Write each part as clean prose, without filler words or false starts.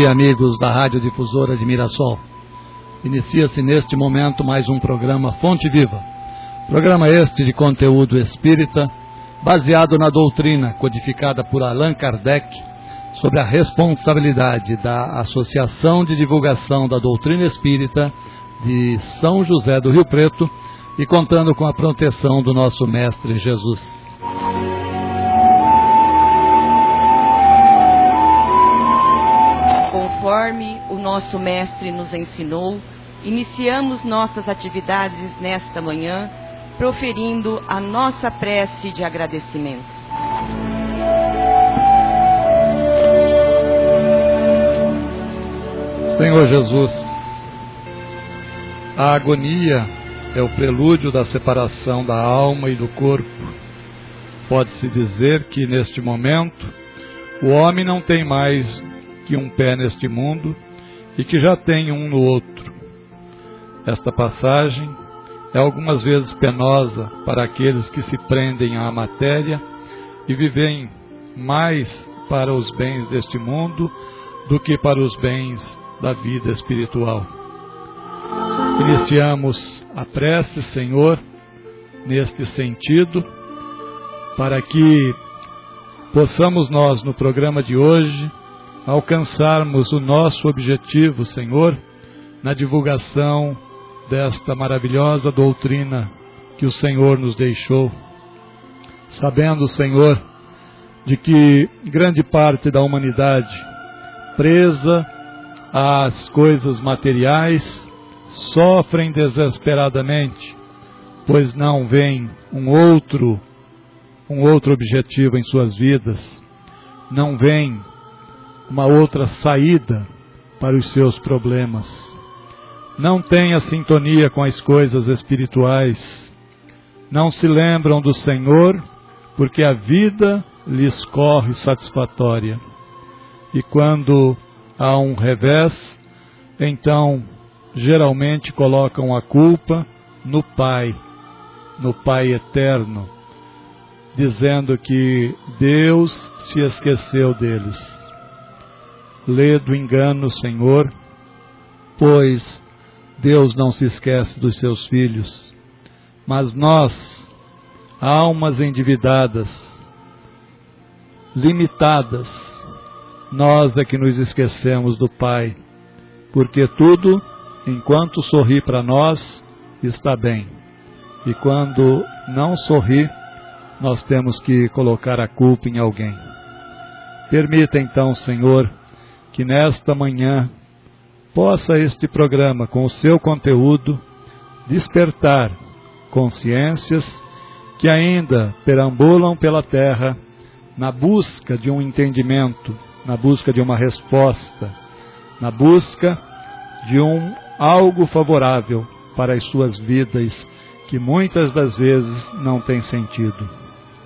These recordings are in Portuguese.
dia, amigos da Rádio Difusora de Mirassol. Inicia-se neste momento mais um programa Fonte Viva. Programa este de conteúdo espírita, baseado na doutrina codificada por Allan Kardec sobre a responsabilidade da Associação de Divulgação da Doutrina Espírita de São José do Rio Preto e contando com a proteção do nosso Mestre Jesus. Conforme o nosso Mestre nos ensinou, iniciamos nossas atividades nesta manhã, proferindo a nossa prece de agradecimento. Senhor Jesus, a agonia é o prelúdio da separação da alma e do corpo. Pode-se dizer que, neste momento, o homem não tem mais que um pé neste mundo e que já tem um no outro. Esta passagem é algumas vezes penosa para aqueles que se prendem à matéria e vivem mais para os bens deste mundo do que para os bens da vida espiritual. Iniciamos a prece, Senhor, neste sentido, para que possamos nós, no programa de hoje, alcançarmos o nosso objetivo, Senhor, na divulgação desta maravilhosa doutrina que o Senhor nos deixou. Sabendo, Senhor, de que grande parte da humanidade, presa às coisas materiais, sofrem desesperadamente, pois não vem um outro objetivo em suas vidas, não vem uma outra saída para os seus problemas. Não têm a sintonia com as coisas espirituais, não se lembram do Senhor, porque a vida lhes corre satisfatória. E quando há um revés, então geralmente colocam a culpa no Pai eterno, dizendo que Deus se esqueceu deles. Lê do engano, Senhor, pois Deus não se esquece dos seus filhos, mas nós, almas endividadas, limitadas, nós é que nos esquecemos do Pai, porque tudo, enquanto sorri para nós, está bem, e quando não sorri, nós temos que colocar a culpa em alguém. Permita então, Senhor, que nesta manhã possa este programa, com o seu conteúdo, despertar consciências que ainda perambulam pela terra na busca de um entendimento, na busca de uma resposta, na busca de algo favorável para as suas vidas, que muitas das vezes não tem sentido.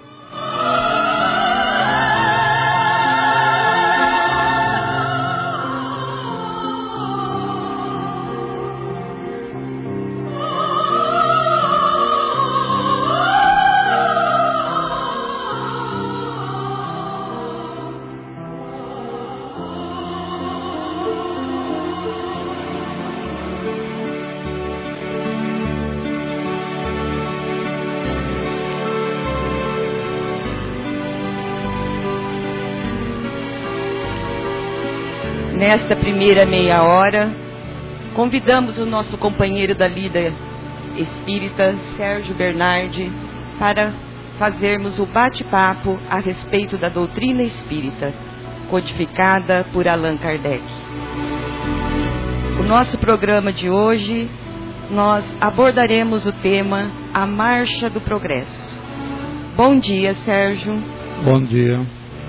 Nesta primeira meia hora, convidamos o nosso companheiro da lida espírita, Sérgio Bernardi, para fazermos o bate-papo a respeito da doutrina espírita, codificada por Allan Kardec. O nosso programa de hoje, nós abordaremos o tema A Marcha do Progresso. Bom dia, Sérgio. Bom dia.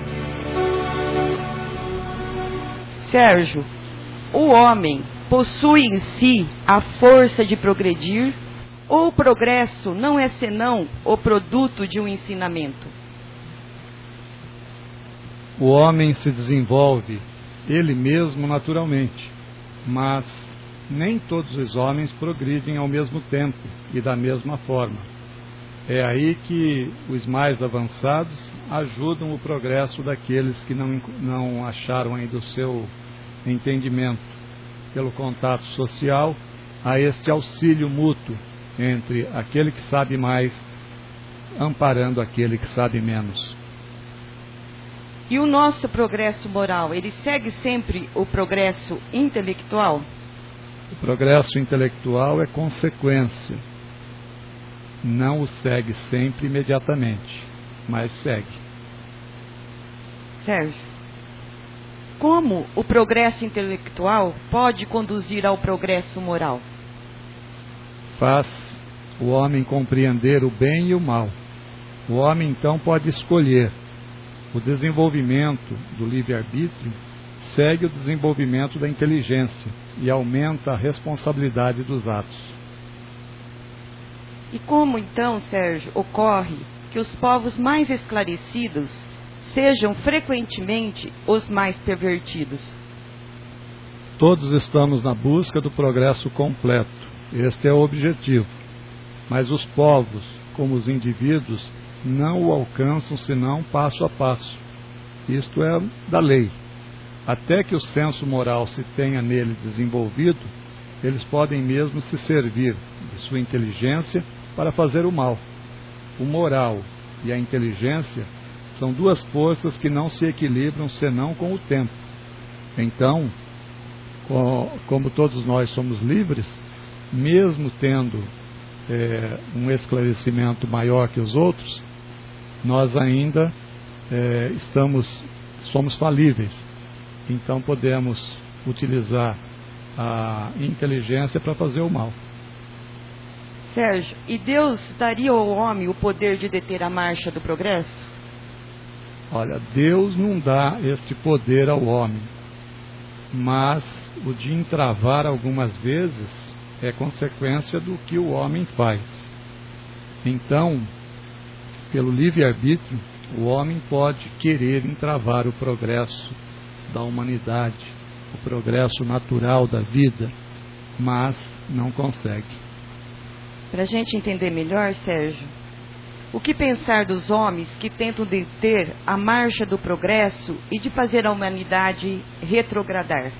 Sérgio, o homem possui em si a força de progredir, ou o progresso não é senão o produto de um ensinamento? O homem se desenvolve ele mesmo naturalmente, mas nem todos os homens progridem ao mesmo tempo e da mesma forma. É aí que os mais avançados ajudam o progresso daqueles que não acharam ainda o seu entendimento, pelo contato social, a este auxílio mútuo entre aquele que sabe mais, amparando aquele que sabe menos. E o nosso progresso moral, ele segue sempre o progresso intelectual? O progresso intelectual é consequência. Não o segue sempre imediatamente, mas segue. Sérgio, como o progresso intelectual pode conduzir ao progresso moral? Faz o homem compreender o bem e o mal. O homem então pode escolher. O desenvolvimento do livre-arbítrio segue o desenvolvimento da inteligência e aumenta a responsabilidade dos atos. E como então, Sérgio, ocorre que os povos mais esclarecidos sejam frequentemente os mais pervertidos? Todos estamos na busca do progresso completo. Este é o objetivo. Mas os povos, como os indivíduos, não o alcançam senão passo a passo. Isto é da lei. Até que o senso moral se tenha nele desenvolvido, eles podem mesmo se servir de sua inteligência para fazer o mal. O moral e a inteligência são duas forças que não se equilibram senão com o tempo. Então, como todos nós somos livres, mesmo tendo um esclarecimento maior que os outros, nós ainda somos falíveis. Então podemos utilizar a inteligência para fazer o mal. Sérgio, e Deus daria ao homem o poder de deter a marcha do progresso? Olha, Deus não dá este poder ao homem, mas o de entravar algumas vezes é consequência do que o homem faz. Então, pelo livre-arbítrio, o homem pode querer entravar o progresso da humanidade, o progresso natural da vida, mas não consegue. Para a gente entender melhor, Sérgio, o que pensar dos homens que tentam deter a marcha do progresso e de fazer a humanidade retrogradar?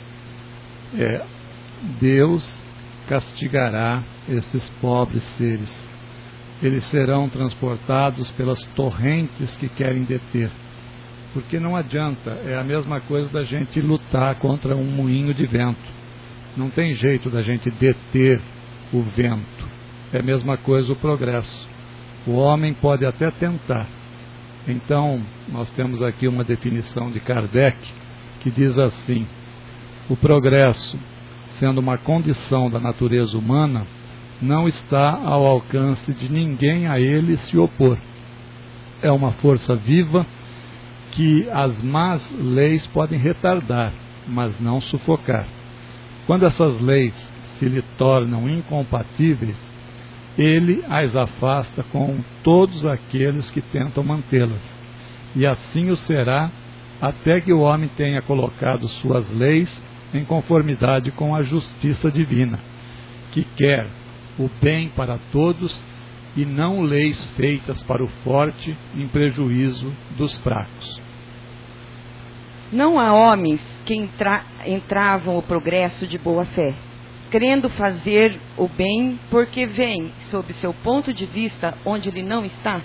Deus castigará esses pobres seres. Eles serão transportados pelas torrentes que querem deter. Porque não adianta, é a mesma coisa da gente lutar contra um moinho de vento. Não tem jeito da gente deter o vento. É a mesma coisa o progresso. O homem pode até tentar. Então, nós temos aqui uma definição de Kardec que diz assim: o progresso, sendo uma condição da natureza humana, não está ao alcance de ninguém a ele se opor. É uma força viva que as más leis podem retardar, mas não sufocar. Quando essas leis se lhe tornam incompatíveis, ele as afasta com todos aqueles que tentam mantê-las. E assim o será até que o homem tenha colocado suas leis em conformidade com a justiça divina, que quer o bem para todos e não leis feitas para o forte em prejuízo dos fracos. Não há homens que entravam o progresso de boa fé, querendo fazer o bem porque veem, sob seu ponto de vista, onde ele não está?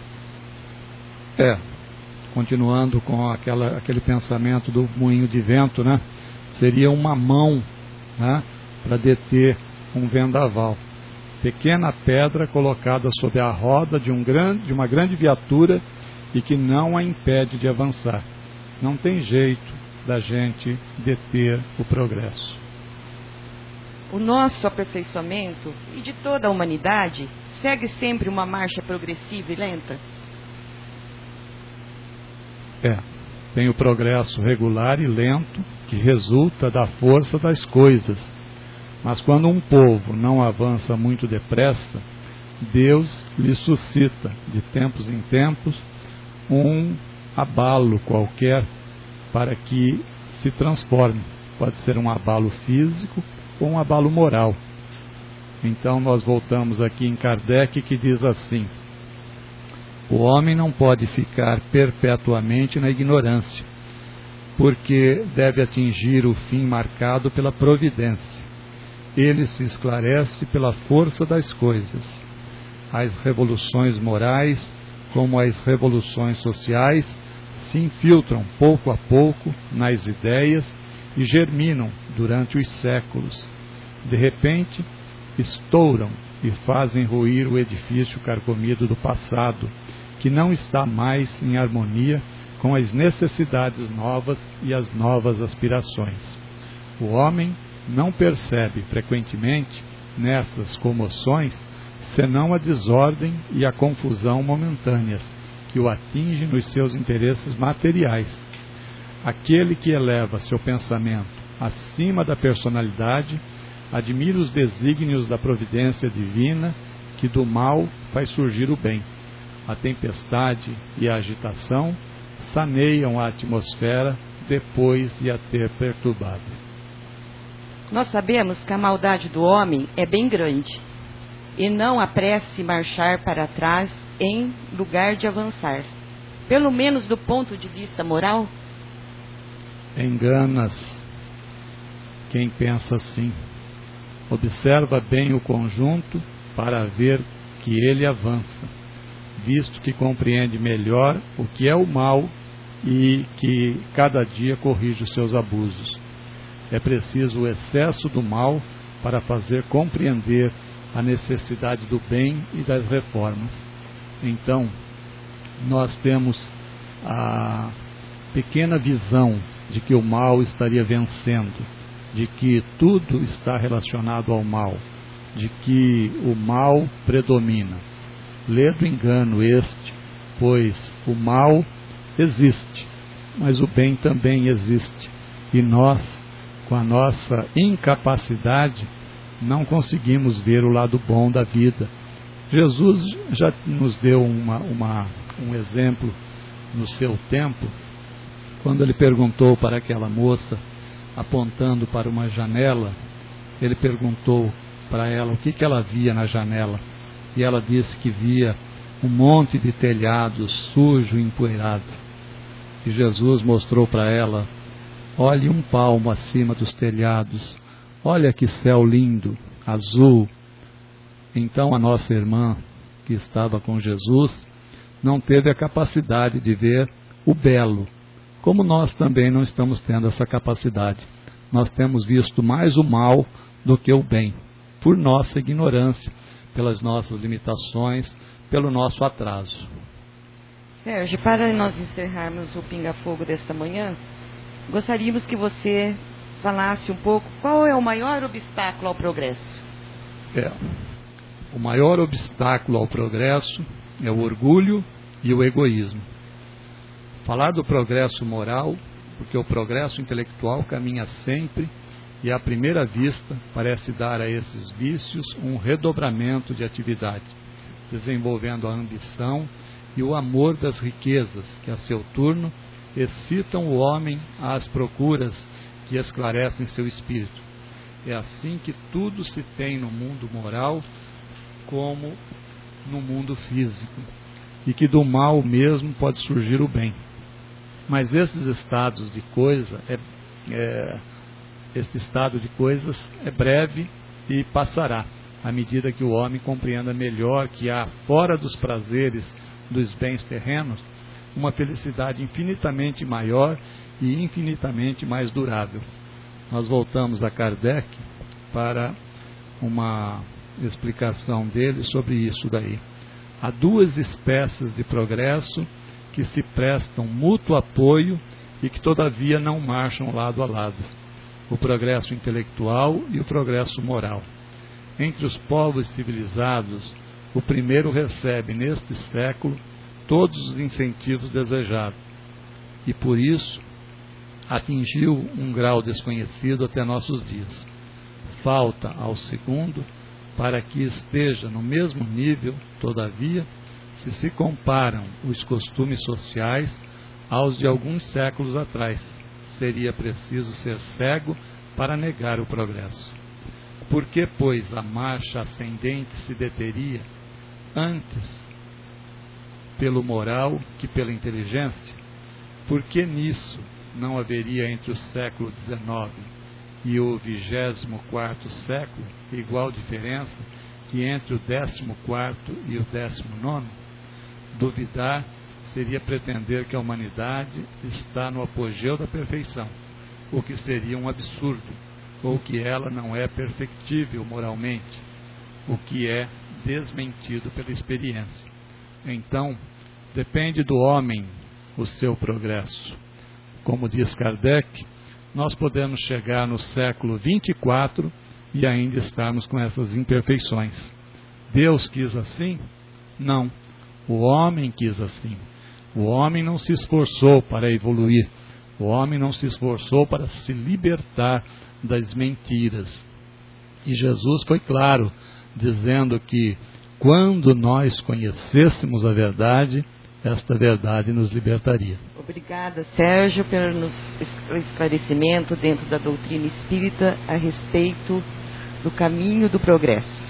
Continuando com aquele pensamento do moinho de vento, né? Seria uma mão, né, para deter um vendaval. Pequena pedra colocada sob a roda de uma grande viatura e que não a impede de avançar. Não tem jeito da gente deter o progresso. O nosso aperfeiçoamento e de toda a humanidade segue sempre uma marcha progressiva e lenta? Tem o progresso regular e lento que resulta da força das coisas. Mas quando um povo não avança muito depressa, Deus lhe suscita, de tempos em tempos, um abalo qualquer para que se transforme. Pode ser um abalo físico ou um abalo moral. Então nós voltamos aqui em Kardec, que diz assim: o homem não pode ficar perpetuamente na ignorância. porque deve atingir o fim marcado pela providência. Ele se esclarece pela força das coisas. As revoluções morais, como as revoluções sociais, se infiltram pouco a pouco nas ideias e germinam durante os séculos. De repente, estouram e fazem ruir o edifício carcomido do passado, que não está mais em harmonia com as necessidades novas e as novas aspirações. O homem não percebe frequentemente nessas comoções senão a desordem e a confusão momentâneas que o atinge nos seus interesses materiais. Aquele que eleva seu pensamento acima da personalidade admira os desígnios da providência divina que do mal faz surgir o bem. A tempestade e a agitação saneiam a atmosfera depois de a ter perturbado. Nós sabemos que a maldade do homem é bem grande e não apresse marchar para trás em lugar de avançar, pelo menos do ponto de vista moral. Enganas quem pensa assim. Observa bem o conjunto para ver que ele avança, visto que compreende melhor o que é o mal e que cada dia corrige os seus abusos. É preciso o excesso do mal para fazer compreender a necessidade do bem e das reformas. Então, nós temos a pequena visão de que o mal estaria vencendo, de que tudo está relacionado ao mal, de que o mal predomina. Ledo engano este, pois o mal existe, mas o bem também existe, e nós, com a nossa incapacidade, não conseguimos ver o lado bom da vida. Jesus já nos deu um exemplo no seu tempo, quando ele perguntou para aquela moça, apontando para uma janela, ele perguntou para ela o que ela via na janela, e ela disse que via um monte de telhados sujo e empoeirado. E Jesus mostrou para ela: olhe um palmo acima dos telhados, olha que céu lindo, azul. Então a nossa irmã, que estava com Jesus, não teve a capacidade de ver o belo, como nós também não estamos tendo essa capacidade. Nós temos visto mais o mal do que o bem, por nossa ignorância, pelas nossas limitações, pelo nosso atraso. Sérgio, para nós encerrarmos o Pinga Fogo desta manhã, gostaríamos que você falasse um pouco qual é o maior obstáculo ao progresso. O maior obstáculo ao progresso é o orgulho e o egoísmo. Falar do progresso moral, porque o progresso intelectual caminha sempre e à primeira vista parece dar a esses vícios um redobramento de atividade, desenvolvendo a ambição e o amor das riquezas, que a seu turno excitam o homem às procuras que esclarecem seu espírito. É assim que tudo se tem no mundo moral como no mundo físico, e que do mal mesmo pode surgir o bem. Mas esses estados de coisa, este estado de coisas é breve e passará, à medida que o homem compreenda melhor que há, fora dos prazeres dos bens terrenos, uma felicidade infinitamente maior e infinitamente mais durável. Nós voltamos a Kardec para uma explicação dele sobre isso daí. Há duas espécies de progresso que se prestam mútuo apoio e que todavia não marcham lado a lado: o progresso intelectual e o progresso moral. Entre os povos civilizados, o primeiro recebe neste século todos os incentivos desejados e por isso atingiu um grau desconhecido até nossos dias. Falta ao segundo para que esteja no mesmo nível, todavia, se comparam os costumes sociais aos de alguns séculos atrás. Seria preciso ser cego para negar o progresso. Por que, pois, a marcha ascendente se deteria antes pelo moral que pela inteligência? Por que nisso não haveria entre o século XIX e o 24º século igual diferença que entre o 14º e o 19º? Duvidar seria pretender que a humanidade está no apogeu da perfeição, o que seria um absurdo, ou que ela não é perfectível moralmente, o que é desmentido pela experiência. Então, depende do homem o seu progresso. Como diz Kardec, nós podemos chegar no século 24 e ainda estarmos com essas imperfeições. Deus quis assim? Não. O homem quis assim. O homem não se esforçou para evoluir. O homem não se esforçou para se libertar das mentiras. E Jesus foi claro, dizendo que quando nós conhecêssemos a verdade, esta verdade nos libertaria. Obrigada, Sérgio, pelo esclarecimento dentro da doutrina espírita a respeito do caminho do progresso.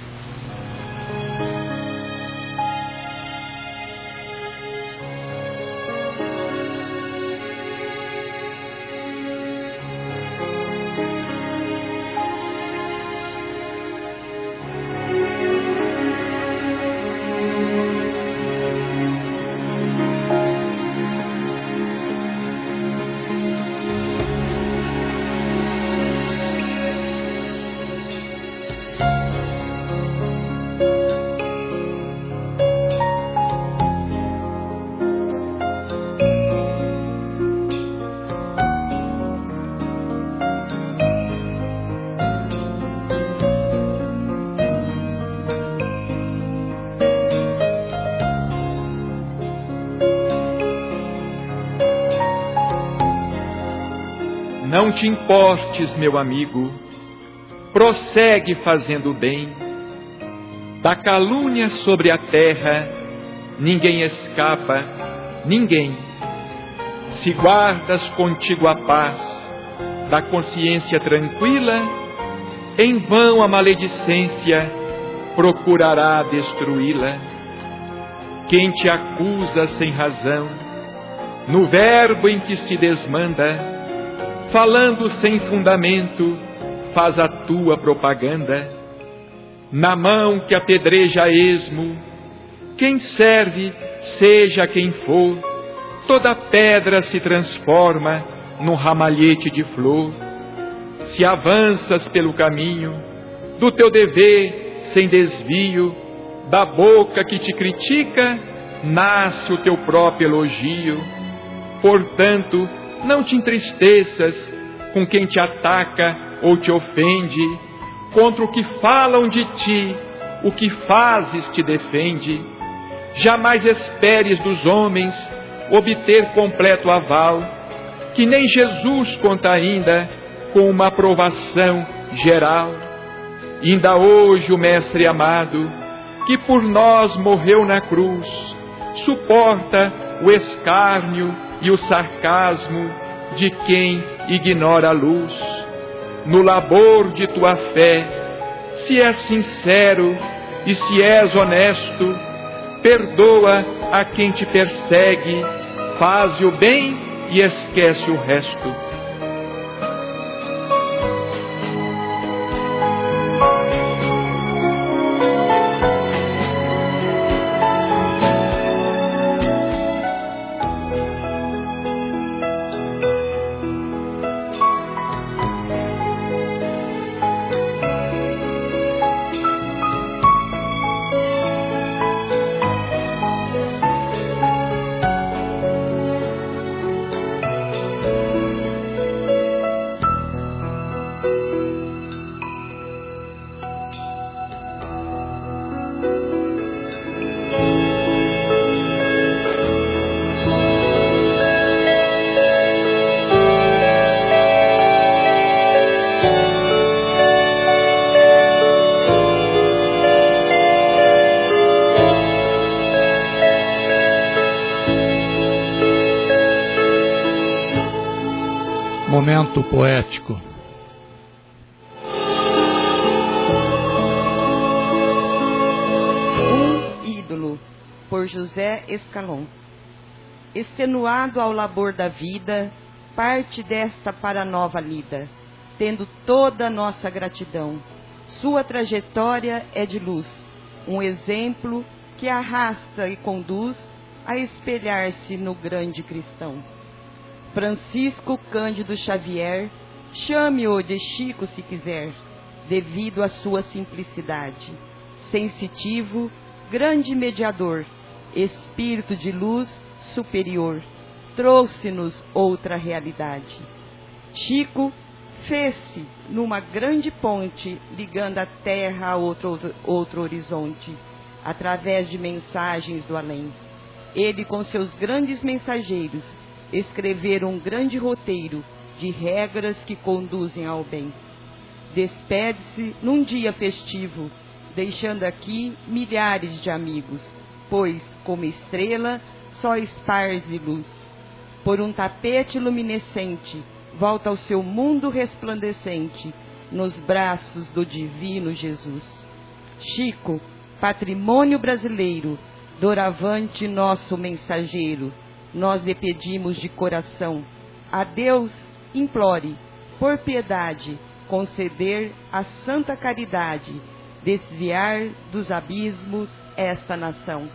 Não te importes, meu amigo, prossegue fazendo o bem. Da calúnia sobre a terra, ninguém escapa, ninguém. Se guardas contigo a paz da consciência tranquila, em vão a maledicência procurará destruí-la. Quem te acusa sem razão, no verbo em que se desmanda, falando sem fundamento, faz a tua propaganda. Na mão que apedreja a esmo, quem serve, seja quem for, toda pedra se transforma num ramalhete de flor. Se avanças pelo caminho do teu dever sem desvio, da boca que te critica, nasce o teu próprio elogio. Portanto, não te entristeças com quem te ataca ou te ofende. Contra o que falam de ti, o que fazes te defende. Jamais esperes dos homens obter completo aval, que nem Jesus conta ainda com uma aprovação geral. Ainda hoje o Mestre amado, que por nós morreu na cruz, suporta o escárnio e o sarcasmo de quem ignora a luz. No labor de tua fé, se és sincero e se és honesto, perdoa a quem te persegue, faz o bem e esquece o resto. Momento poético. Ídolo, por José Escalon. Extenuado ao labor da vida, parte desta para a nova lida, tendo toda a nossa gratidão. Sua trajetória é de luz, um exemplo que arrasta e conduz a espelhar-se no grande cristão. Francisco Cândido Xavier, chame-o de Chico se quiser, devido à sua simplicidade. Sensitivo, grande mediador, espírito de luz superior, trouxe-nos outra realidade. Chico fez-se numa grande ponte ligando a terra a outro horizonte, através de mensagens do além. Ele, com seus grandes mensageiros, escreveram um grande roteiro de regras que conduzem ao bem. Despede-se num dia festivo, deixando aqui milhares de amigos, pois, como estrela, só esparze luz. Por um tapete luminescente, volta ao seu mundo resplandecente, nos braços do divino Jesus. Chico, patrimônio brasileiro, doravante nosso mensageiro, nós lhe pedimos de coração, a Deus implore, por piedade, conceder a santa caridade, desviar dos abismos esta nação.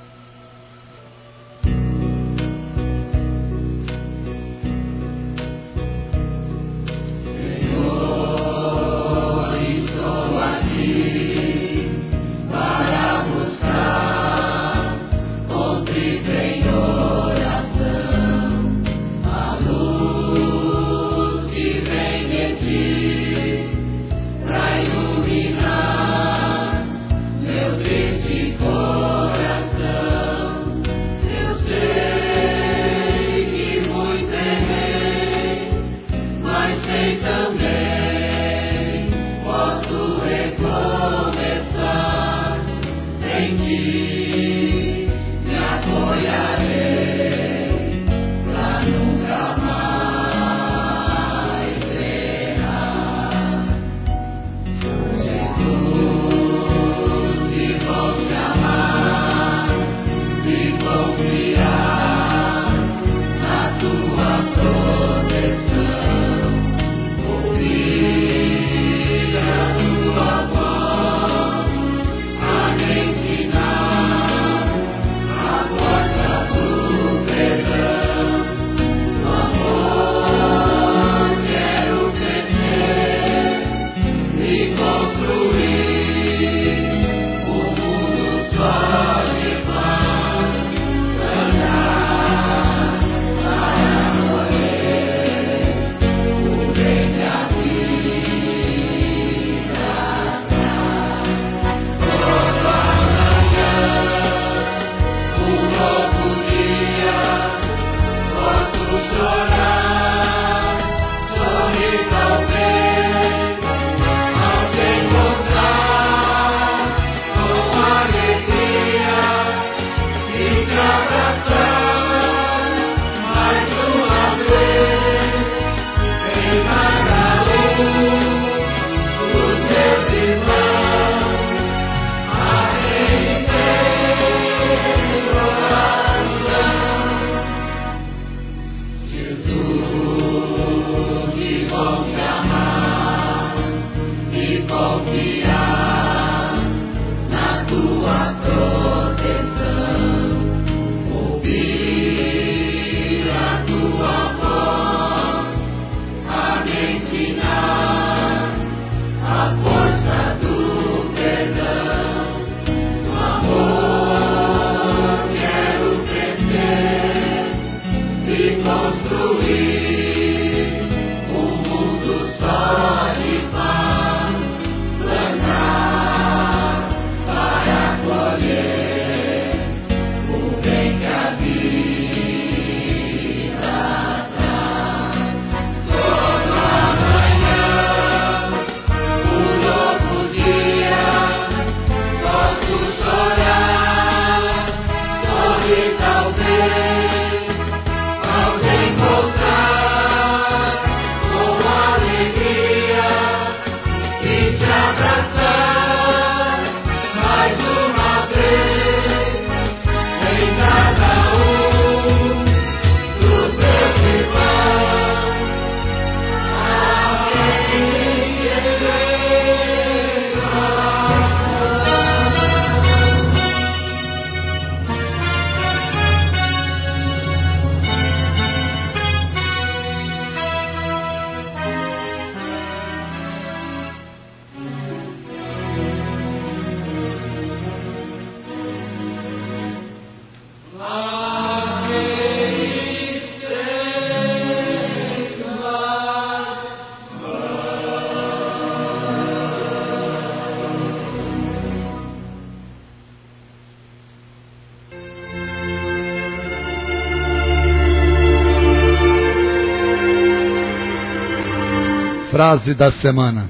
Frase da semana.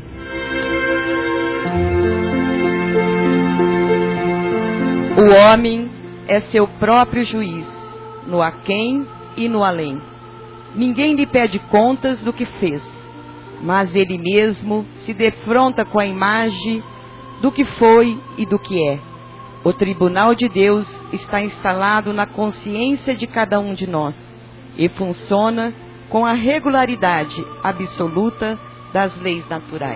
O homem é seu próprio juiz, no aquém e no além. Ninguém lhe pede contas do que fez, mas ele mesmo se defronta com a imagem do que foi e do que é. O tribunal de Deus está instalado na consciência de cada um de nós e funciona com a regularidade absoluta das leis naturais.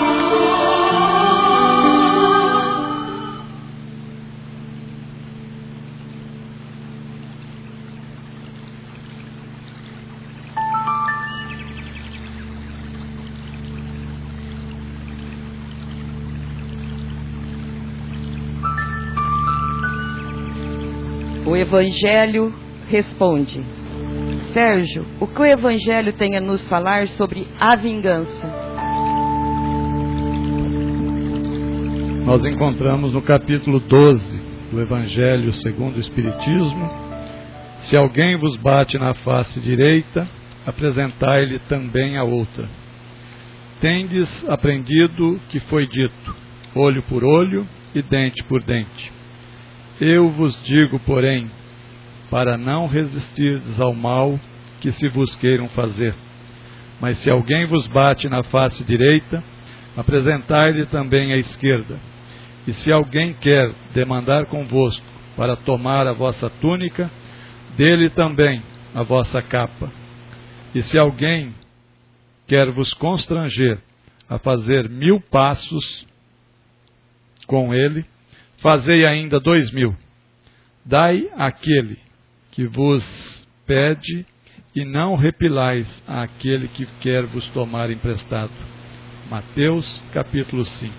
O Evangelho responde: Sérgio, o que o Evangelho tem a nos falar sobre a vingança? Nós encontramos no capítulo 12 do Evangelho segundo o Espiritismo: se alguém vos bate na face direita, apresentai-lhe também a outra. Tendes aprendido que foi dito: olho por olho e dente por dente. Eu vos digo, porém, para não resistirdes ao mal que se vos queiram fazer. Mas se alguém vos bate na face direita, apresentai-lhe também a esquerda. E se alguém quer demandar convosco para tomar a vossa túnica, dê-lhe também a vossa capa. E se alguém quer vos constranger a fazer 1000 passos com ele, fazei ainda 2000. Dai àquele que vos pede, e não repilais àquele que quer vos tomar emprestado. Mateus, capítulo 5.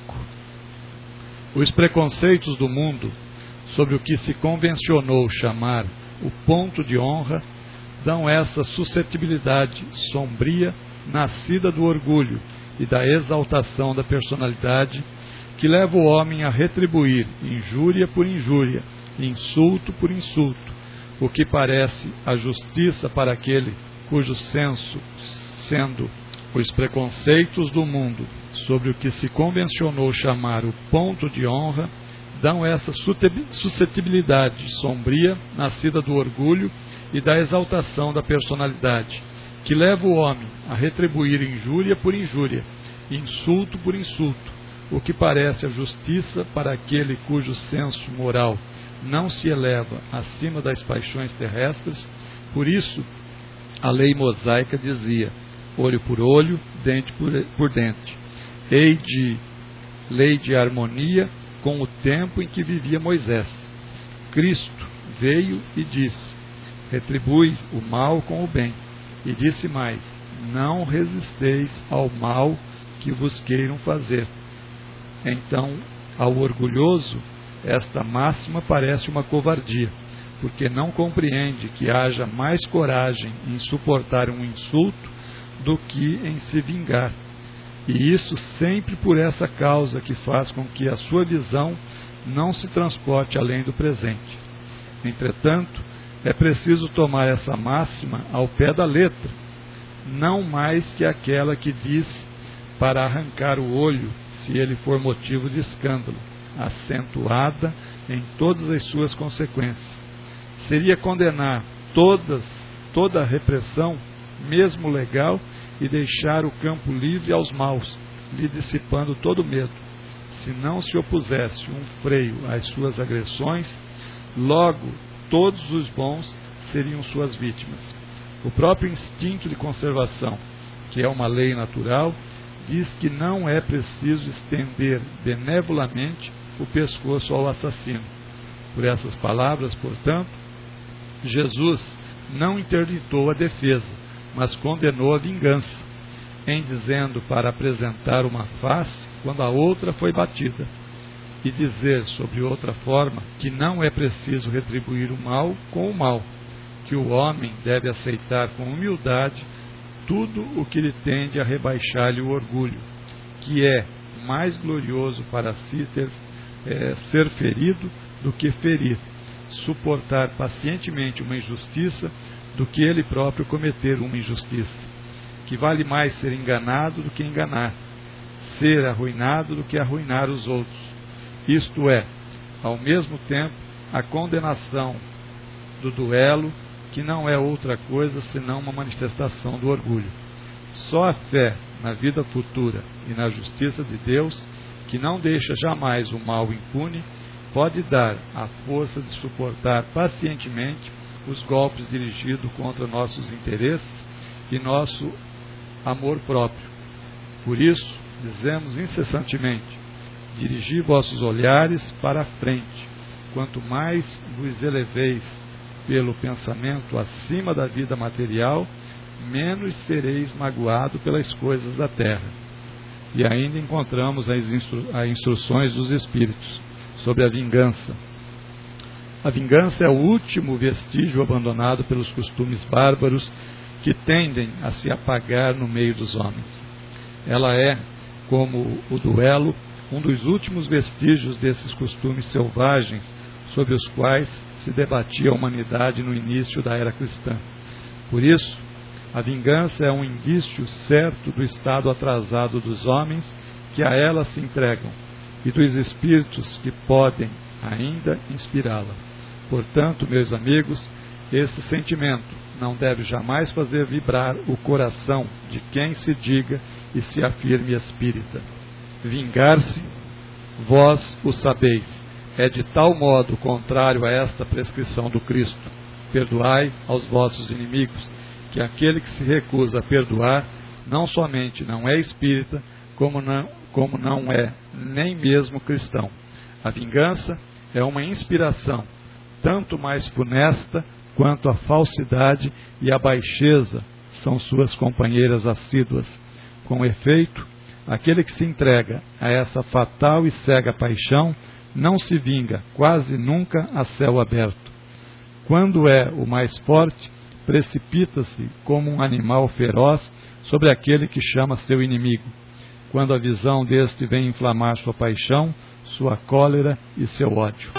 Os preconceitos do mundo sobre o que se convencionou chamar o ponto de honra dão essa suscetibilidade sombria nascida do orgulho e da exaltação da personalidade que leva o homem a retribuir injúria por injúria, insulto por insulto, o que parece a justiça para aquele cujo senso, sendo os preconceitos do mundo sobre o que se convencionou chamar o ponto de honra, dão essa suscetibilidade sombria nascida do orgulho e da exaltação da personalidade, que leva o homem a retribuir injúria por injúria, insulto por insulto, o que parece a justiça para aquele cujo senso moral não se eleva acima das paixões terrestres. Por isso, a lei mosaica dizia: olho por olho, dente por dente. Lei de harmonia com o tempo em que vivia Moisés. Cristo veio e disse: retribui o mal com o bem. E disse mais: não resisteis ao mal que vos queiram fazer. Então, ao orgulhoso, esta máxima parece uma covardia, porque não compreende que haja mais coragem em suportar um insulto do que em se vingar. E isso sempre por essa causa que faz com que a sua visão não se transporte além do presente. Entretanto, é preciso tomar essa máxima ao pé da letra, não mais que aquela que diz para arrancar o olho, se ele for motivo de escândalo, acentuada em todas as suas consequências. Seria condenar toda a repressão, mesmo legal, e deixar o campo livre aos maus, lhe dissipando todo medo. Se não se opusesse um freio às suas agressões, logo todos os bons seriam suas vítimas. O próprio instinto de conservação, que é uma lei natural, diz que não é preciso estender benevolamente o pescoço ao assassino. Por essas palavras, portanto, Jesus não interditou a defesa, mas condenou a vingança, em dizendo para apresentar uma face quando a outra foi batida. e dizer, sobre outra forma, que não é preciso retribuir o mal com o mal, que o homem deve aceitar com humildade tudo o que lhe tende a rebaixar-lhe o orgulho, que é mais glorioso para si ser ferido do que ferir, suportar pacientemente uma injustiça do que ele próprio cometer uma injustiça, que vale mais ser enganado do que enganar, ser arruinado do que arruinar os outros. Isto é, ao mesmo tempo, a condenação do duelo, que não é outra coisa senão uma manifestação do orgulho. Só a fé na vida futura e na justiça de Deus, que não deixa jamais o mal impune, pode dar a força de suportar pacientemente os golpes dirigidos contra nossos interesses e nosso amor próprio. Por isso, dizemos incessantemente: dirigi vossos olhares para a frente, quanto mais vos eleveis pelo pensamento acima da vida material, menos sereis magoado pelas coisas da terra. E ainda encontramos as instruções dos Espíritos sobre a vingança. A vingança é o último vestígio abandonado pelos costumes bárbaros que tendem a se apagar no meio dos homens. Ela é, como o duelo, um dos últimos vestígios desses costumes selvagens sobre os quais se debatia a humanidade no início da era cristã. Por isso, a vingança é um indício certo do estado atrasado dos homens que a ela se entregam e dos espíritos que podem ainda inspirá-la. Portanto, meus amigos, esse sentimento não deve jamais fazer vibrar o coração de quem se diga e se afirme espírita. Vingar-se, vós o sabeis, é de tal modo contrário a esta prescrição do Cristo: perdoai aos vossos inimigos, que aquele que se recusa a perdoar não somente não é espírita, como não é nem mesmo cristão. A vingança é uma inspiração, tanto mais funesta quanto a falsidade e a baixeza são suas companheiras assíduas. Com efeito, aquele que se entrega a essa fatal e cega paixão não se vinga quase nunca a céu aberto. Quando é o mais forte, precipita-se como um animal feroz sobre aquele que chama seu inimigo. Quando a visão deste vem inflamar sua paixão, sua cólera e seu ódio.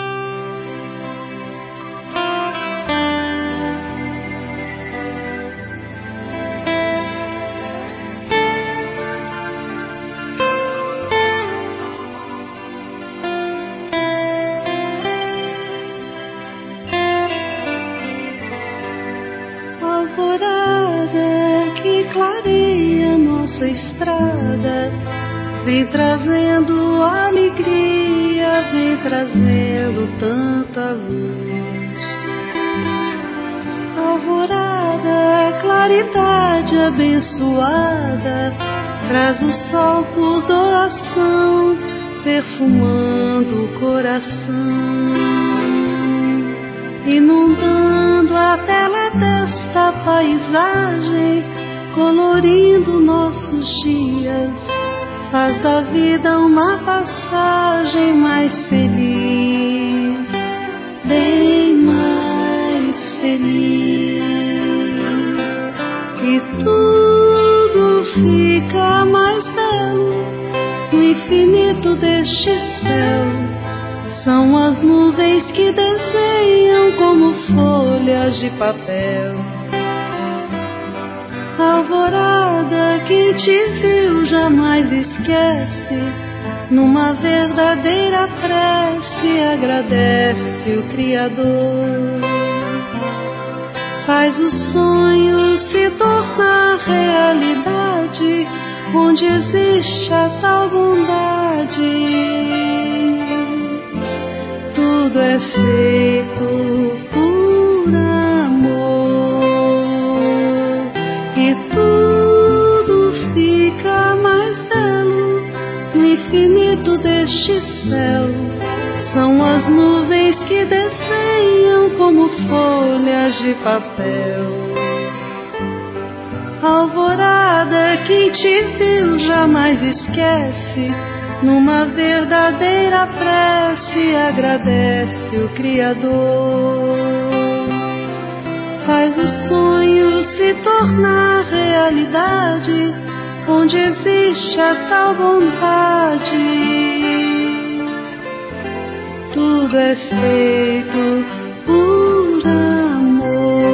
Vem trazendo alegria, vem trazendo tanta luz. Alvorada, claridade abençoada, traz o sol por doação, perfumando o coração, inundando a tela desta paisagem, colorindo nossos dias. Faz da vida uma passagem mais feliz, bem mais feliz. E tudo fica mais belo no infinito deste céu. São as nuvens que desenham como folhas de papel. A alvorada que te viu jamais esquece, numa verdadeira prece agradece o Criador. Faz o sonho se tornar realidade, onde existe a tal bondade. Tudo é feito por amor. E tudo fica mais belo no infinito deste céu. São as nuvens que desenham como folhas de papel. A alvorada que te viu jamais esquece, numa verdadeira prece agradece o Criador. Faz o sonho se tornar realidade, onde existe a tal vontade. Tudo é feito por amor.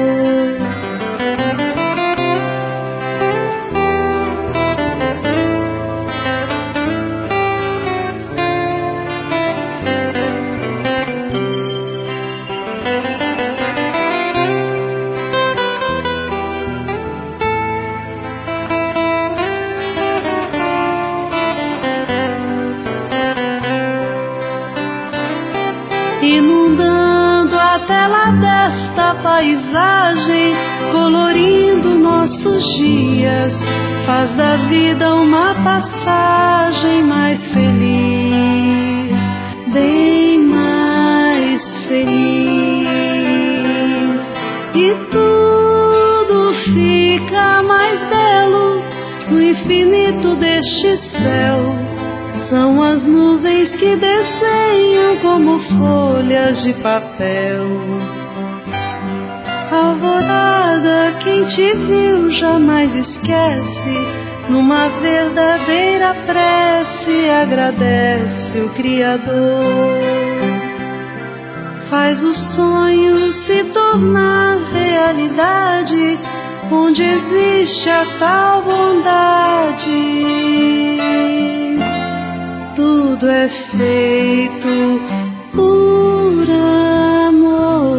Inundando a tela desta paisagem, colorindo nossos dias, faz da vida uma passagem mais feliz, bem mais feliz. E tudo fica mais belo no infinito deste céu. São as nuvens que desenham como folhas de papel. Alvorada, quem te viu jamais esquece, numa verdadeira prece agradece o Criador. Faz o sonho se tornar realidade, onde existe a tal bondade. Tudo é feito por amor.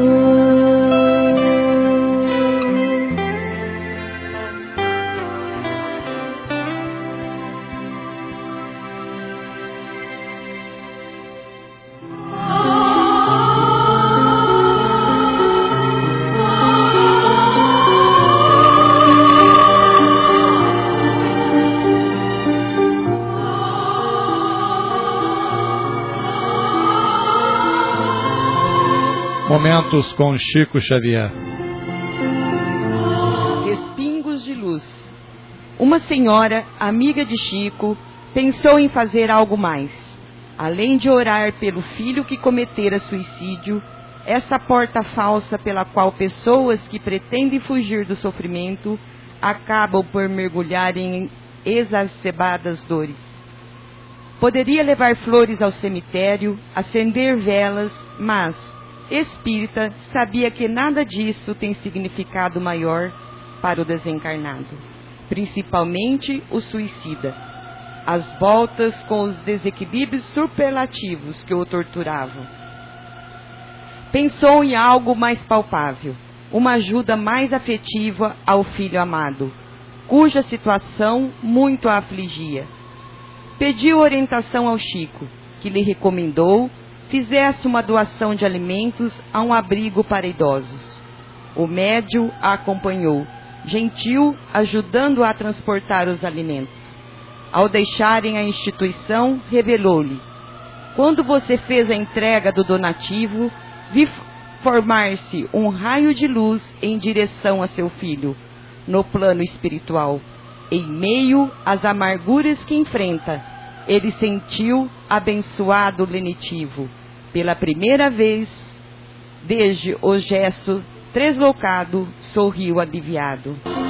Momentos com Chico Xavier. Respingos de luz. Uma senhora, amiga de Chico, pensou em fazer algo mais. Além de orar pelo filho que cometera suicídio, essa porta falsa pela qual pessoas que pretendem fugir do sofrimento acabam por mergulhar em exacerbadas dores. Poderia levar flores ao cemitério, acender velas, mas espírita sabia que nada disso tem significado maior para o desencarnado, principalmente o suicida. As voltas com os desequilíbrios superlativos que o torturavam. Pensou em algo mais palpável, uma ajuda mais afetiva ao filho amado, cuja situação muito a afligia. Pediu orientação ao Chico, que lhe recomendou fizesse uma doação de alimentos a um abrigo para idosos. O médium a acompanhou, gentil, ajudando-a a transportar os alimentos. Ao deixarem a instituição, revelou-lhe: quando você fez a entrega do donativo, vi formar-se um raio de luz em direção a seu filho, no plano espiritual. Em meio às amarguras que enfrenta, ele sentiu abençoado lenitivo. Pela primeira vez, desde o gesto translocado, sorriu aliviado.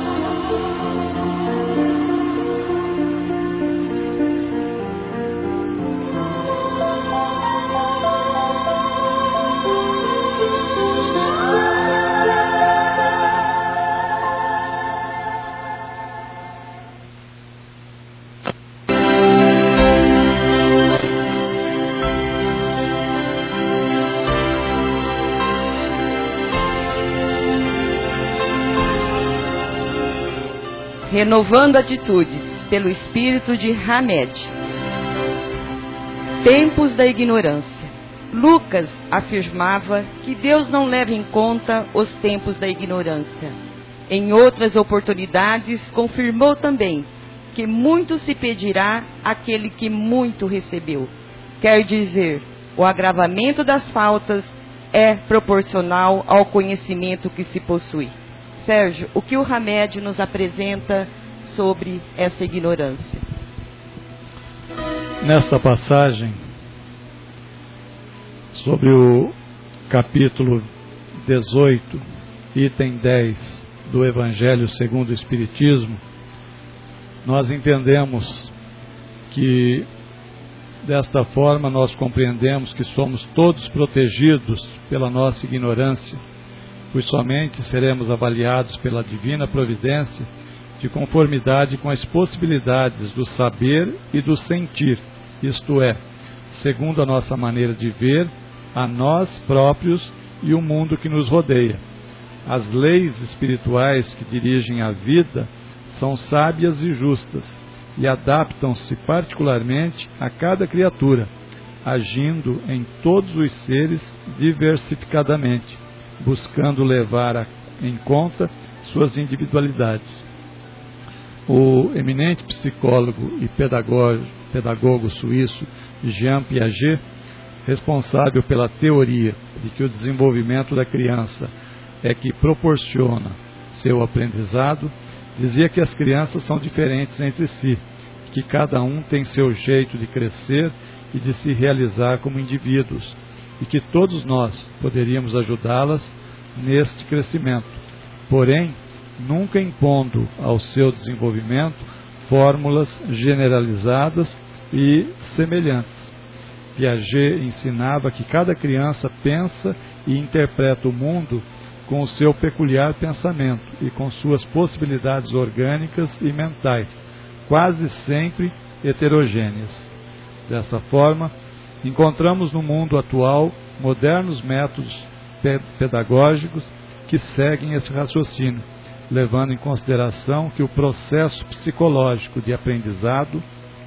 Renovando atitudes, pelo espírito de Hamed. Tempos da ignorância. Lucas afirmava que Deus não leva em conta os tempos da ignorância. Em outras oportunidades, confirmou também que muito se pedirá àquele que muito recebeu. Quer dizer, o agravamento das faltas é proporcional ao conhecimento que se possui. Sérgio, o que o Hamed nos apresenta sobre essa ignorância? nesta passagem sobre o capítulo 18, item 10 do Evangelho segundo o Espiritismo, nós entendemos que desta forma nós compreendemos que somos todos protegidos pela nossa ignorância, pois somente seremos avaliados pela divina providência de conformidade com as possibilidades do saber e do sentir, isto é, segundo a nossa maneira de ver a nós próprios e o mundo que nos rodeia. As leis espirituais que dirigem a vida são sábias e justas e adaptam-se particularmente a cada criatura, agindo em todos os seres diversificadamente, buscando levar em conta suas individualidades. O eminente psicólogo e pedagogo suíço Jean Piaget, responsável pela teoria de que o desenvolvimento da criança é que proporciona seu aprendizado, dizia que as crianças são diferentes entre si, que cada um tem seu jeito de crescer e de se realizar como indivíduos, e que todos nós poderíamos ajudá-las neste crescimento, porém, nunca impondo ao seu desenvolvimento fórmulas generalizadas e semelhantes. Piaget ensinava que cada criança pensa e interpreta o mundo com o seu peculiar pensamento e com suas possibilidades orgânicas e mentais, quase sempre heterogêneas. Dessa forma, encontramos no mundo atual modernos métodos pedagógicos que seguem esse raciocínio, levando em consideração que o processo psicológico de aprendizado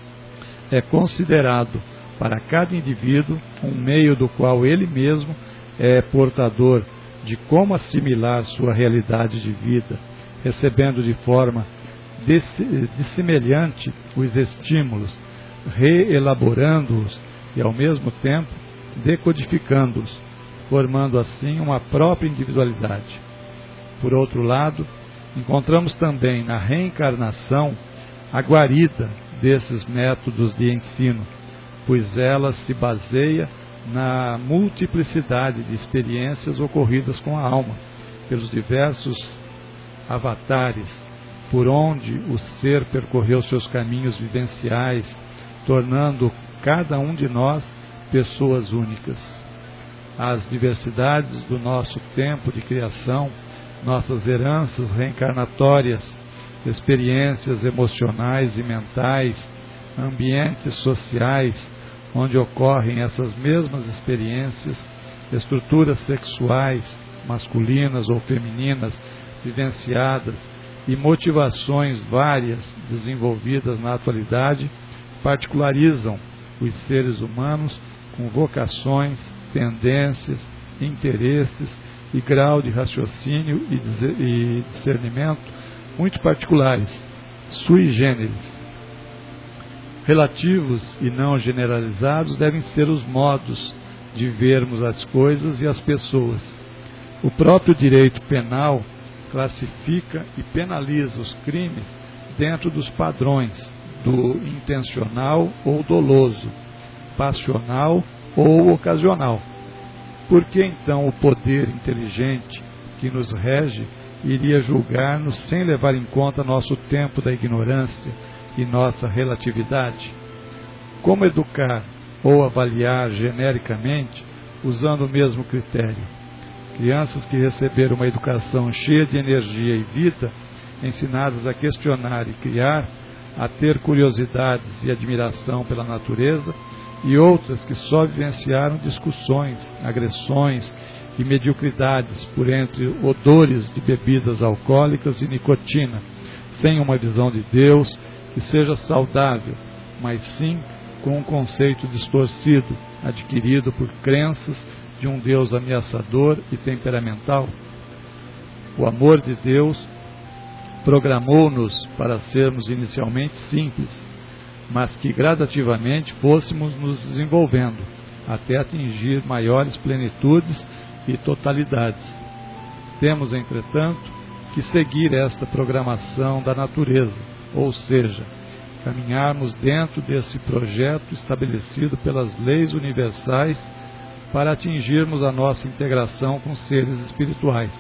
é considerado para cada indivíduo um meio do qual ele mesmo é portador de como assimilar sua realidade de vida, recebendo de forma dissemelhante os estímulos, reelaborando-os e, ao mesmo tempo, decodificando-os, formando assim uma própria individualidade. Por outro lado, encontramos também na reencarnação a guarida desses métodos de ensino, pois ela se baseia na multiplicidade de experiências ocorridas com a alma, pelos diversos avatares por onde o ser percorreu seus caminhos vivenciais, tornando cada um de nós pessoas únicas. As diversidades do nosso tempo de criação, nossas heranças reencarnatórias, experiências emocionais e mentais, ambientes sociais onde ocorrem essas mesmas experiências, estruturas sexuais, masculinas ou femininas, vivenciadas e motivações várias desenvolvidas na atualidade, particularizam os seres humanos com vocações, tendências, interesses e grau de raciocínio e discernimento muito particulares, sui generis. Relativos e não generalizados devem ser os modos de vermos as coisas e as pessoas. O próprio direito penal classifica e penaliza os crimes dentro dos padrões do intencional ou doloso, passional ou ocasional. Por que então o poder inteligente que nos rege iria julgar-nos sem levar em conta nosso tempo da ignorância e nossa relatividade? Como educar ou avaliar genericamente usando o mesmo critério? Crianças que receberam uma educação cheia de energia e vida, ensinadas a questionar e criar, a ter curiosidades e admiração pela natureza, e outras que só vivenciaram discussões, agressões e mediocridades por entre odores de bebidas alcoólicas e nicotina, sem uma visão de Deus que seja saudável, mas sim com um conceito distorcido, adquirido por crenças de um Deus ameaçador e temperamental. O amor de Deus programou-nos para sermos inicialmente simples, mas que gradativamente fôssemos nos desenvolvendo, até atingir maiores plenitudes e totalidades. Temos, entretanto, que seguir esta programação da natureza, ou seja, caminharmos dentro desse projeto estabelecido pelas leis universais para atingirmos a nossa integração com seres espirituais.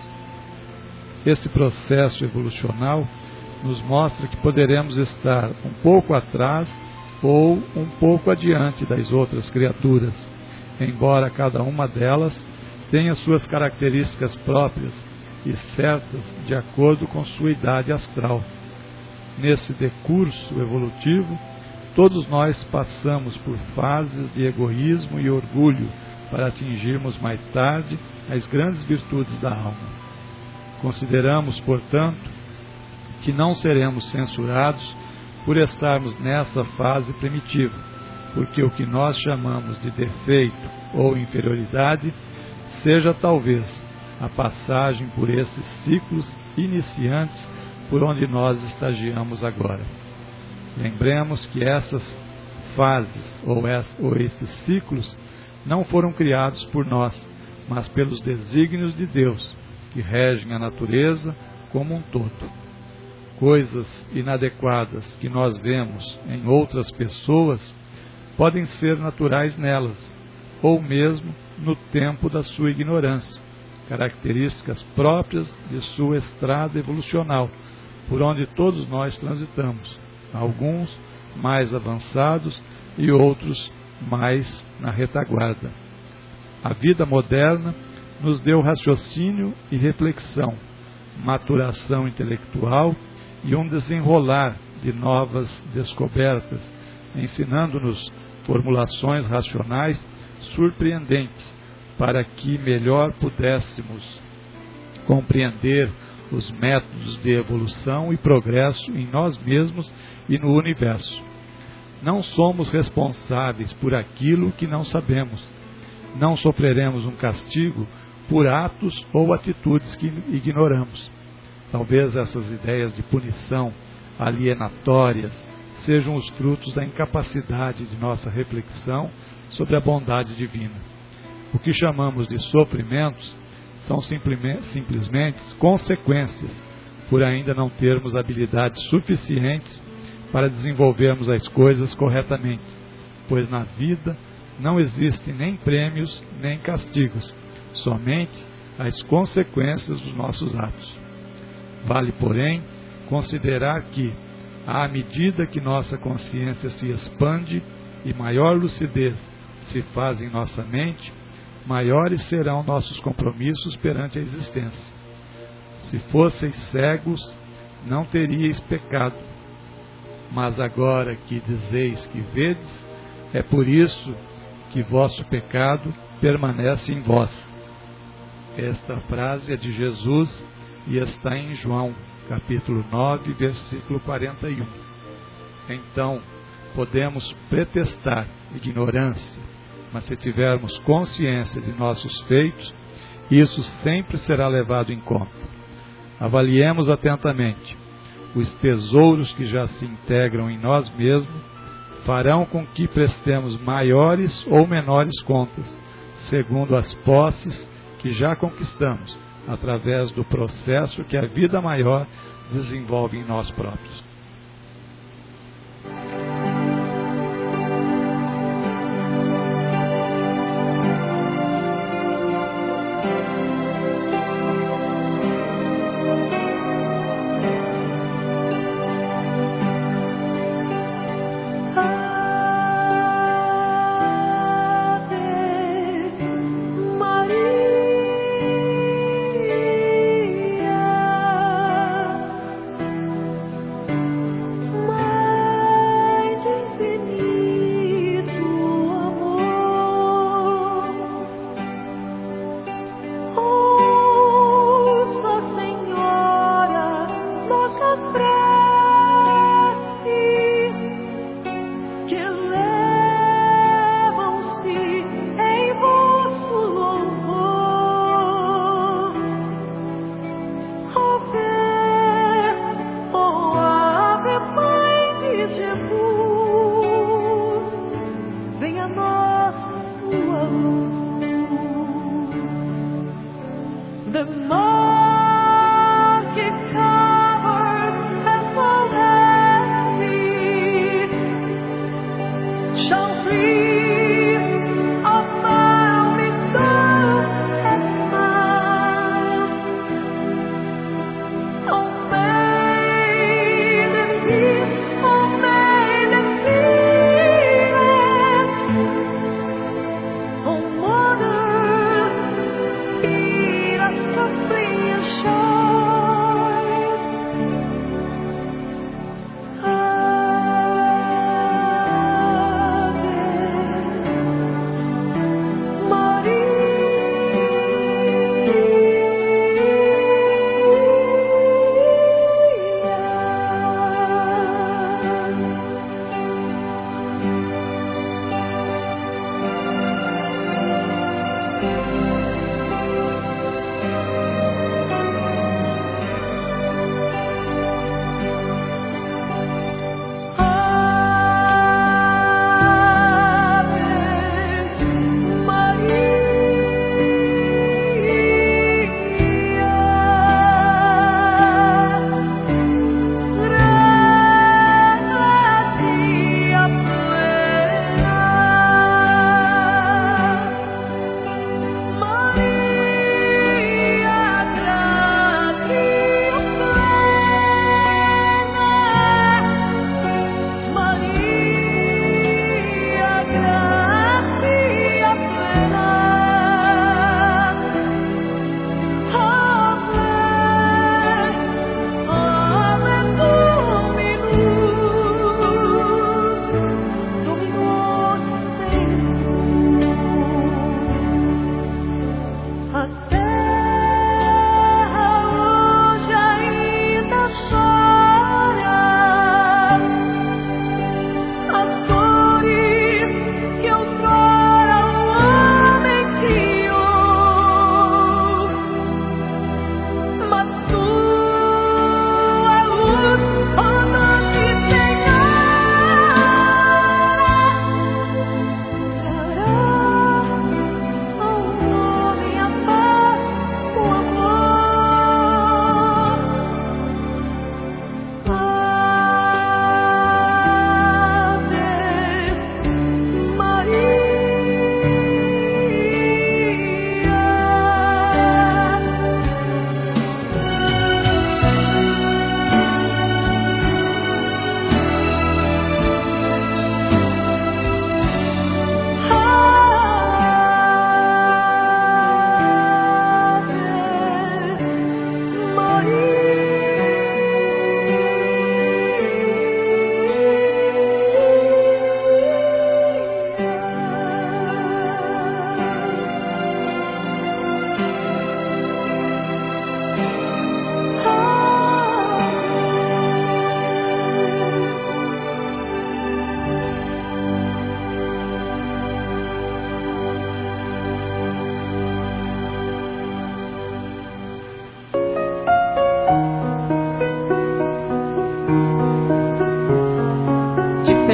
Esse processo evolucional nos mostra que poderemos estar um pouco atrás ou um pouco adiante das outras criaturas, embora cada uma delas tenha suas características próprias e certas de acordo com sua idade astral. Nesse decurso evolutivo, todos nós passamos por fases de egoísmo e orgulho para atingirmos mais tarde as grandes virtudes da alma. Consideramos, portanto, que não seremos censurados por estarmos nessa fase primitiva, porque o que nós chamamos de defeito ou inferioridade seja talvez a passagem por esses ciclos iniciantes por onde nós estagiamos agora. Lembremos que essas fases ou esses ciclos não foram criados por nós, mas pelos desígnios de Deus, que regem a natureza como um todo. Coisas inadequadas que nós vemos em outras pessoas podem ser naturais nelas, ou mesmo no tempo da sua ignorância, características próprias de sua estrada evolucional, por onde todos nós transitamos, alguns mais avançados e outros mais na retaguarda. A vida moderna nos deu raciocínio e reflexão, maturação intelectual e um desenrolar de novas descobertas, ensinando-nos formulações racionais surpreendentes para que melhor pudéssemos compreender os métodos de evolução e progresso em nós mesmos e no universo. Não somos responsáveis por aquilo que não sabemos. Não sofreremos um castigo por atos ou atitudes que ignoramos. Talvez essas ideias de punição alienatórias sejam os frutos da incapacidade de nossa reflexão sobre a bondade divina. O que chamamos de sofrimentos são simplesmente consequências por ainda não termos habilidades suficientes para desenvolvermos as coisas corretamente, pois na vida não existem nem prêmios nem castigos, somente as consequências dos nossos atos. Vale, porém, considerar que, à medida que nossa consciência se expande e maior lucidez se faz em nossa mente, maiores serão nossos compromissos perante a existência. Se fosseis cegos, não teríeis pecado, mas agora que dizeis que vedes, é por isso que vosso pecado permanece em vós. Esta frase é de Jesus e está em João, capítulo 9, versículo 41. Então, podemos pretextar ignorância, mas se tivermos consciência de nossos feitos, isso sempre será levado em conta. Avaliemos atentamente. Os tesouros que já se integram em nós mesmos farão com que prestemos maiores ou menores contas, segundo as posses que já conquistamos, através do processo que a vida maior desenvolve em nós próprios.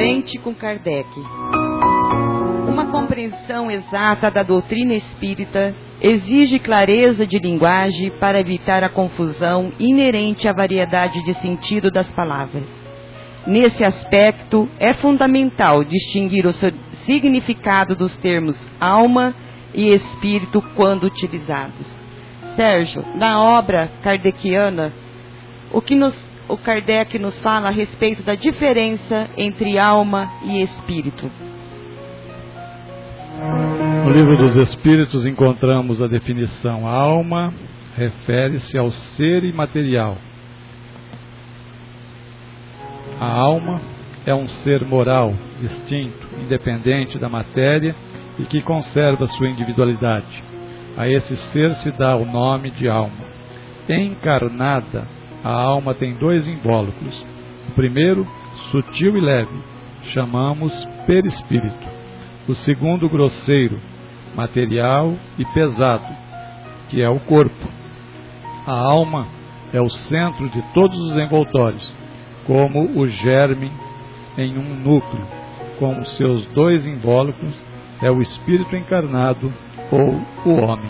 frente com Kardec. Uma compreensão exata da doutrina espírita exige clareza de linguagem para evitar a confusão inerente à variedade de sentido das palavras. Nesse aspecto, é fundamental distinguir o significado dos termos alma e espírito quando utilizados. Sérgio, na obra kardeciana, o Kardec nos fala a respeito da diferença entre alma e espírito. No Livro dos Espíritos encontramos a definição: a alma refere-se ao ser imaterial. A alma é um ser moral, distinto, independente da matéria e que conserva sua individualidade. A esse ser se dá o nome de alma. Encarnada, a alma tem dois invólucros. O primeiro, sutil e leve, chamamos perispírito. O segundo, grosseiro, material e pesado, que é o corpo. A alma é o centro de todos os envoltórios, como o germe em um núcleo. Com seus dois invólucros, é o espírito encarnado ou o homem.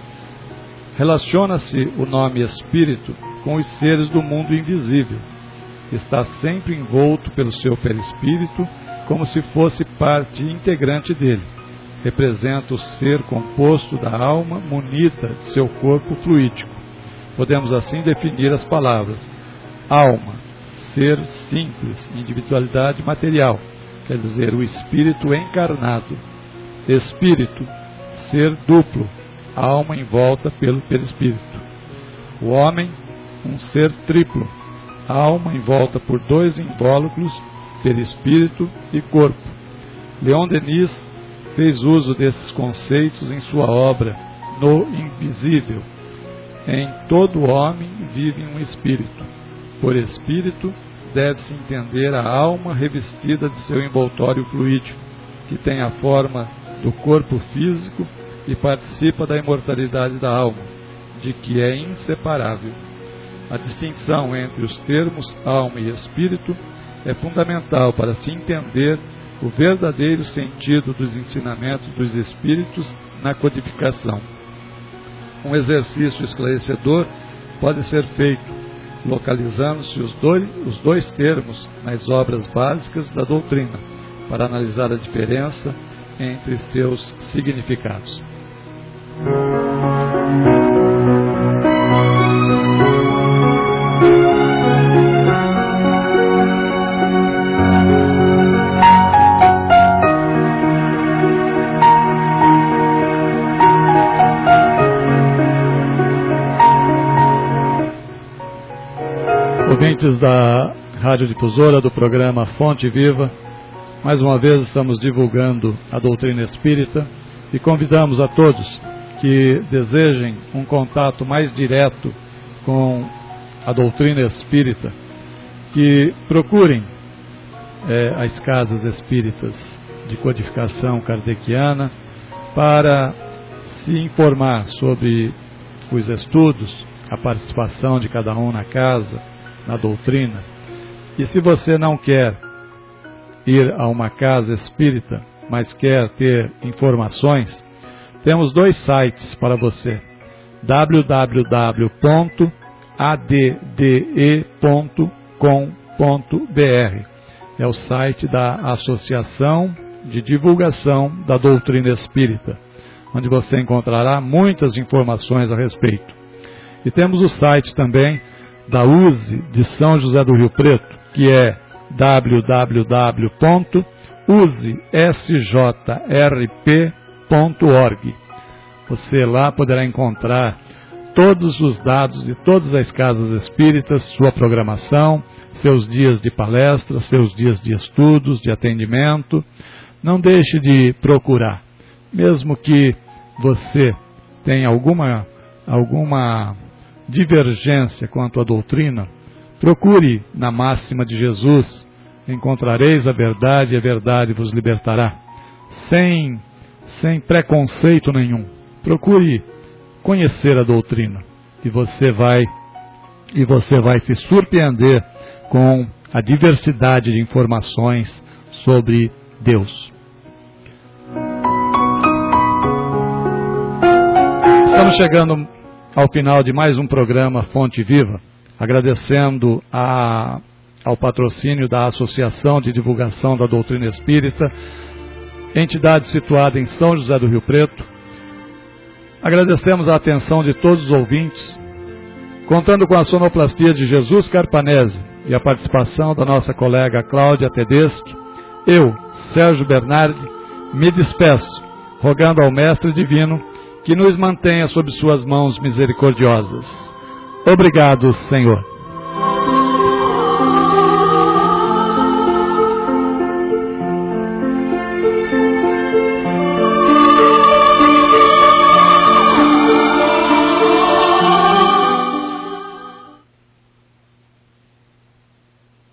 Relaciona-se o nome espírito com os seres do mundo invisível. Está sempre envolto pelo seu perispírito, como se fosse parte integrante dele. Representa o ser composto da alma munida de seu corpo fluídico. Podemos assim definir as palavras: alma, ser simples, individualidade material, quer dizer, o espírito encarnado. Espírito, ser duplo, alma envolta pelo perispírito. O homem, um ser triplo, alma envolta por dois invólucros, perispírito e corpo. Leon Denis fez uso desses conceitos em sua obra No Invisível. Em todo homem vive um espírito. Por espírito, deve-se entender a alma revestida de seu envoltório fluídico, que tem a forma do corpo físico e participa da imortalidade da alma, de que é inseparável. A distinção entre os termos alma e espírito é fundamental para se entender o verdadeiro sentido dos ensinamentos dos espíritos na codificação. Um exercício esclarecedor pode ser feito, localizando-se os dois termos nas obras básicas da doutrina, para analisar a diferença entre seus significados. Ouvintes da Rádio Difusora do programa Fonte Viva, mais uma vez estamos divulgando a doutrina espírita e convidamos a todos que desejem um contato mais direto com a doutrina espírita, que procurem as casas espíritas de codificação kardeciana para se informar sobre os estudos, a participação de cada um na casa, na doutrina. E se você não quer ir a uma casa espírita, mas quer ter informações, temos dois sites para você: www.adde.com.br, é o site da Associação de Divulgação da Doutrina Espírita, onde você encontrará muitas informações a respeito. E temos o site também da USE de São José do Rio Preto, que é www.usesjrp.org. Você lá poderá encontrar todos os dados de todas as casas espíritas, sua programação, seus dias de palestra, seus dias de estudos, de atendimento. Não deixe de procurar. Mesmo que você tenha alguma divergência quanto à doutrina, procure na máxima de Jesus: encontrareis a verdade e a verdade vos libertará. Sem preconceito nenhum. Procure conhecer a doutrina e você vai se surpreender com a diversidade de informações sobre Deus. Estamos chegando ao final de mais um programa Fonte Viva, agradecendo ao patrocínio da Associação de Divulgação da Doutrina Espírita, entidade situada em São José do Rio Preto. Agradecemos a atenção de todos os ouvintes, contando com a sonoplastia de Jesus Carpanese e a participação da nossa colega Cláudia Tedeschi. Eu, Sérgio Bernardi, me despeço, rogando ao Mestre Divino que nos mantenha sob suas mãos misericordiosas. Obrigado, Senhor.